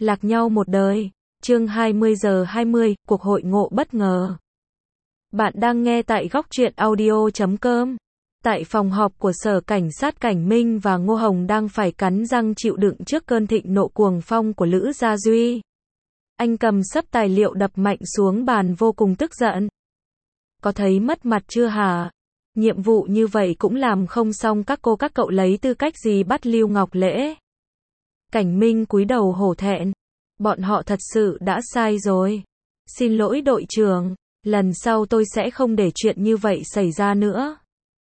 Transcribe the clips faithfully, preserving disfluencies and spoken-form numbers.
Lạc nhau một đời. Chương hai mươi giờ hai mươi, cuộc hội ngộ bất ngờ. Bạn đang nghe tại góc truyện audio chấm com. Tại phòng họp của Sở Cảnh sát, Cảnh Minh và Ngô Hồng đang phải cắn răng chịu đựng trước cơn thịnh nộ cuồng phong của Lữ Gia Duy. Anh cầm xấp tài liệu đập mạnh xuống bàn vô cùng tức giận. Có thấy mất mặt chưa hả? Nhiệm vụ như vậy cũng làm không xong, các cô các cậu lấy tư cách gì bắt Lưu Ngọc Lễ? Cảnh Minh cúi đầu hổ thẹn. Bọn họ thật sự đã sai rồi. Xin lỗi đội trưởng, lần sau tôi sẽ không để chuyện như vậy xảy ra nữa.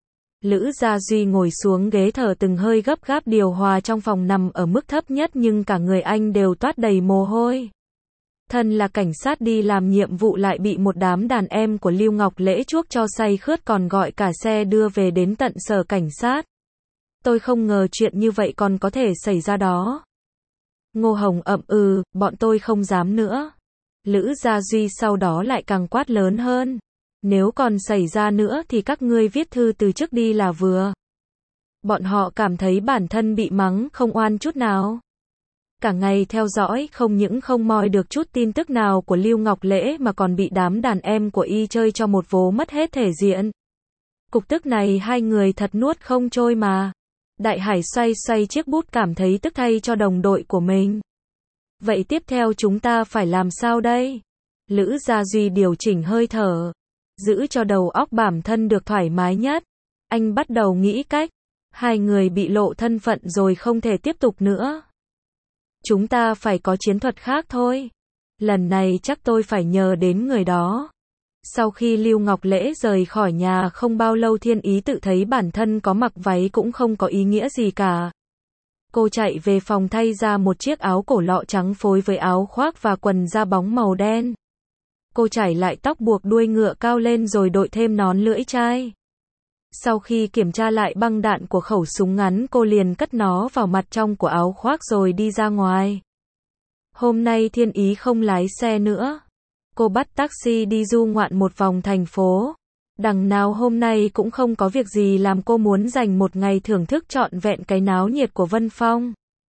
Lữ Gia Duy ngồi xuống ghế, thở từng hơi gấp gáp, điều hòa trong phòng nằm ở mức thấp nhất nhưng cả người anh đều toát đầy mồ hôi. Thân là cảnh sát đi làm nhiệm vụ lại bị một đám đàn em của Lưu Ngọc Lễ chuốc cho say khướt, còn gọi cả xe đưa về đến tận sở cảnh sát. Tôi không ngờ chuyện như vậy còn có thể xảy ra đó. Ngô Hồng ậm ừ, bọn tôi không dám nữa. Lữ Gia Duy sau đó lại càng quát lớn hơn. Nếu còn xảy ra nữa thì các ngươi viết thư từ chức đi là vừa. Bọn họ cảm thấy bản thân bị mắng không oan chút nào. Cả ngày theo dõi, không những không moi được chút tin tức nào của Lưu Ngọc Lễ mà còn bị đám đàn em của y chơi cho một vố mất hết thể diện. Cục tức này hai người thật nuốt không trôi mà. Đại Hải xoay xoay chiếc bút, cảm thấy tức thay cho đồng đội của mình. Vậy tiếp theo chúng ta phải làm sao đây? Lữ Gia Duy điều chỉnh hơi thở, giữ cho đầu óc bản thân được thoải mái nhất. Anh bắt đầu nghĩ cách. Hai người bị lộ thân phận rồi, không thể tiếp tục nữa. Chúng ta phải có chiến thuật khác thôi. Lần này chắc tôi phải nhờ đến người đó. Sau khi Lưu Ngọc Lễ rời khỏi nhà không bao lâu, Thiên Ý tự thấy bản thân có mặc váy cũng không có ý nghĩa gì cả. Cô chạy về phòng thay ra một chiếc áo cổ lọ trắng phối với áo khoác và quần da bóng màu đen. Cô chải lại tóc, buộc đuôi ngựa cao lên rồi đội thêm nón lưỡi chai. Sau khi kiểm tra lại băng đạn của khẩu súng ngắn, cô liền cất nó vào mặt trong của áo khoác rồi đi ra ngoài. Hôm nay Thiên Ý không lái xe nữa. Cô bắt taxi đi du ngoạn một vòng thành phố. Đằng nào hôm nay cũng không có việc gì làm, cô muốn dành một ngày thưởng thức trọn vẹn cái náo nhiệt của Vân Phong.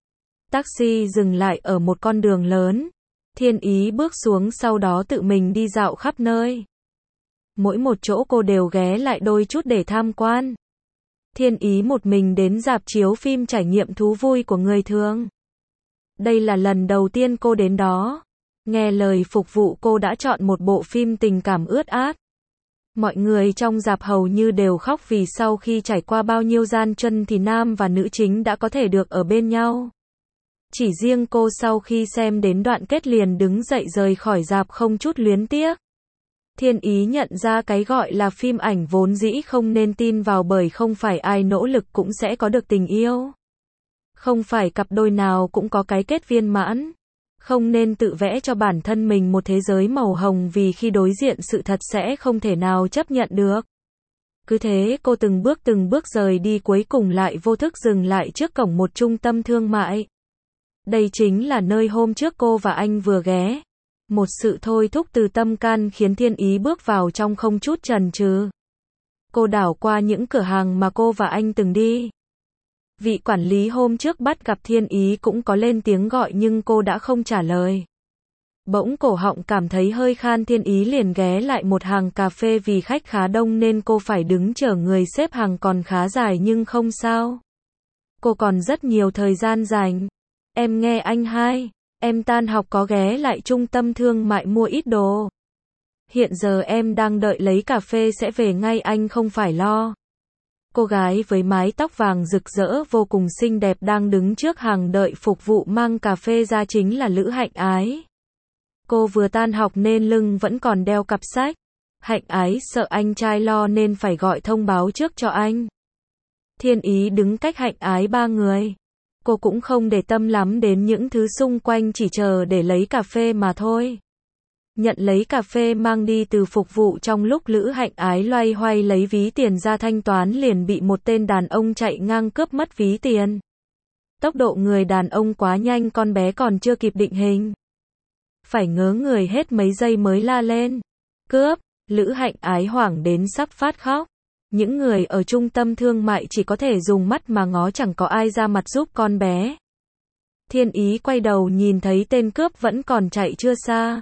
Taxi dừng lại ở một con đường lớn. Thiên Ý bước xuống, sau đó tự mình đi dạo khắp nơi. Mỗi một chỗ cô đều ghé lại đôi chút để tham quan. Thiên Ý một mình đến rạp chiếu phim, trải nghiệm thú vui của người thường. Đây là lần đầu tiên cô đến đó. Nghe lời phục vụ, cô đã chọn một bộ phim tình cảm ướt át. Mọi người trong rạp hầu như đều khóc vì sau khi trải qua bao nhiêu gian truân thì nam và nữ chính đã có thể được ở bên nhau. Chỉ riêng cô sau khi xem đến đoạn kết liền đứng dậy rời khỏi rạp không chút luyến tiếc. Thiên Ý nhận ra cái gọi là phim ảnh vốn dĩ không nên tin vào, bởi không phải ai nỗ lực cũng sẽ có được tình yêu. Không phải cặp đôi nào cũng có cái kết viên mãn. Không nên tự vẽ cho bản thân mình một thế giới màu hồng, vì khi đối diện sự thật sẽ không thể nào chấp nhận được. Cứ thế cô từng bước từng bước rời đi, cuối cùng lại vô thức dừng lại trước cổng một trung tâm thương mại. Đây chính là nơi hôm trước cô và anh vừa ghé. Một sự thôi thúc từ tâm can khiến Thiên Ý bước vào trong không chút chần chừ. Cô đảo qua những cửa hàng mà cô và anh từng đi. Vị quản lý hôm trước bắt gặp Thiên Ý cũng có lên tiếng gọi nhưng cô đã không trả lời. Bỗng cổ họng cảm thấy hơi khan, Thiên Ý liền ghé lại một hàng cà phê, vì khách khá đông nên cô phải đứng chờ người, xếp hàng còn khá dài nhưng không sao. Cô còn rất nhiều thời gian dành. Em nghe anh hai, em tan học có ghé lại trung tâm thương mại mua ít đồ. Hiện giờ em đang đợi lấy cà phê sẽ về ngay, anh không phải lo. Cô gái với mái tóc vàng rực rỡ vô cùng xinh đẹp đang đứng trước hàng đợi phục vụ mang cà phê ra chính là Lữ Hạnh Ái. Cô vừa tan học nên lưng vẫn còn đeo cặp sách. Hạnh Ái sợ anh trai lo nên phải gọi thông báo trước cho anh. Thiên Ý đứng cách Hạnh Ái ba người. Cô cũng không để tâm lắm đến những thứ xung quanh, chỉ chờ để lấy cà phê mà thôi. Nhận lấy cà phê mang đi từ phục vụ, trong lúc Lữ Hạnh Ái loay hoay lấy ví tiền ra thanh toán liền bị một tên đàn ông chạy ngang cướp mất ví tiền. Tốc độ người đàn ông quá nhanh, con bé còn chưa kịp định hình. Phải ngớ người hết mấy giây mới la lên. Cướp! Lữ Hạnh Ái hoảng đến sắp phát khóc. Những người ở trung tâm thương mại chỉ có thể dùng mắt mà ngó, chẳng có ai ra mặt giúp con bé. Thiên Ý quay đầu nhìn thấy tên cướp vẫn còn chạy chưa xa.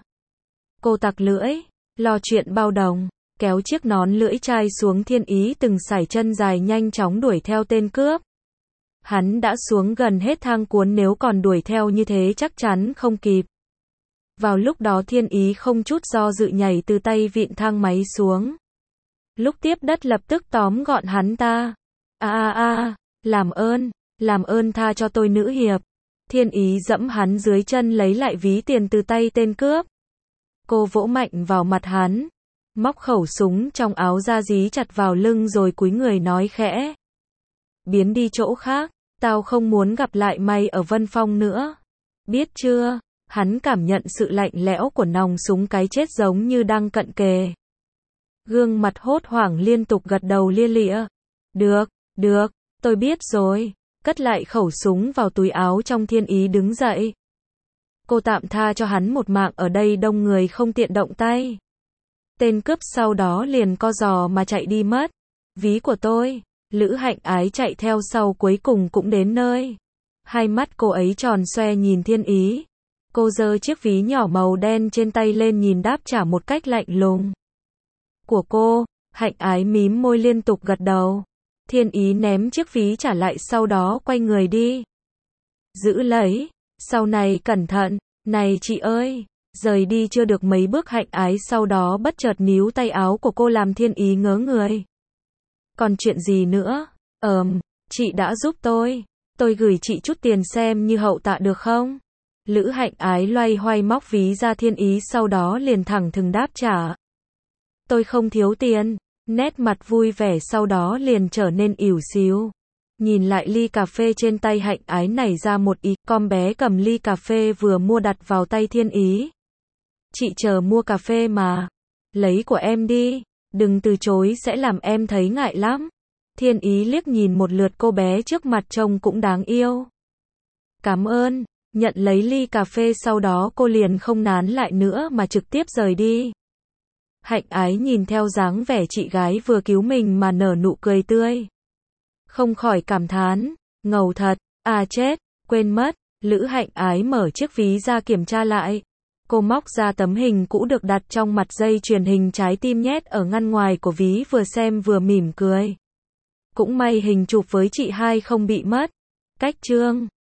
Cô tặc lưỡi, lo chuyện bao đồng, kéo chiếc nón lưỡi chai xuống. Thiên Ý từng sải chân dài nhanh chóng đuổi theo tên cướp. Hắn đã xuống gần hết thang cuốn, nếu còn đuổi theo như thế chắc chắn không kịp. Vào lúc đó Thiên Ý không chút do dự nhảy từ tay vịn thang máy xuống. Lúc tiếp đất lập tức tóm gọn hắn ta. A a a, làm ơn, làm ơn tha cho tôi nữ hiệp. Thiên Ý dẫm hắn dưới chân lấy lại ví tiền từ tay tên cướp. Cô vỗ mạnh vào mặt hắn, móc khẩu súng trong áo ra dí chặt vào lưng rồi cúi người nói khẽ. Biến đi chỗ khác, tao không muốn gặp lại mày ở Vân Phong nữa. Biết chưa? Hắn cảm nhận sự lạnh lẽo của nòng súng, cái chết giống như đang cận kề. Gương mặt hốt hoảng liên tục gật đầu lia lịa. Được, được, tôi biết rồi. Cất lại khẩu súng vào túi áo trong. Thiên Ý đứng dậy. Cô tạm tha cho hắn một mạng, ở đây đông người không tiện động tay. Tên cướp sau đó liền co giò mà chạy đi mất. Ví của tôi. Lữ Hạnh Ái chạy theo sau, cuối cùng cũng đến nơi. Hai mắt cô ấy tròn xoe nhìn Thiên Ý. Cô giơ chiếc ví nhỏ màu đen trên tay lên nhìn đáp trả một cách lạnh lùng. Của cô. Hạnh Ái mím môi liên tục gật đầu. Thiên Ý ném chiếc ví trả lại, sau đó quay người đi. Giữ lấy. Sau này cẩn thận. Này chị ơi. Rời đi chưa được mấy bước, Hạnh Ái sau đó bất chợt níu tay áo của cô làm Thiên Ý ngớ người. Còn chuyện gì nữa? Ờm, chị đã giúp tôi. Tôi gửi chị chút tiền xem như hậu tạ được không? Lữ Hạnh Ái loay hoay móc ví ra. Thiên Ý sau đó liền thẳng thừng đáp trả. Tôi không thiếu tiền. Nét mặt vui vẻ sau đó liền trở nên ỉu xìu. Nhìn lại ly cà phê trên tay Hạnh Ái nảy ra một ý. Con bé cầm ly cà phê vừa mua đặt vào tay Thiên Ý. Chị chờ mua cà phê mà. Lấy của em đi. Đừng từ chối, sẽ làm em thấy ngại lắm. Thiên Ý liếc nhìn một lượt cô bé trước mặt trông cũng đáng yêu. Cảm ơn. Nhận lấy ly cà phê sau đó cô liền không nán lại nữa mà trực tiếp rời đi. Hạnh Ái nhìn theo dáng vẻ chị gái vừa cứu mình mà nở nụ cười tươi. Không khỏi cảm thán. Ngầu thật. À chết, quên mất. Lữ Hạnh Ái mở chiếc ví ra kiểm tra lại. Cô móc ra tấm hình cũ được đặt trong mặt dây chuyền hình trái tim nhét ở ngăn ngoài của ví, vừa xem vừa mỉm cười. Cũng may hình chụp với chị hai không bị mất. Cách chương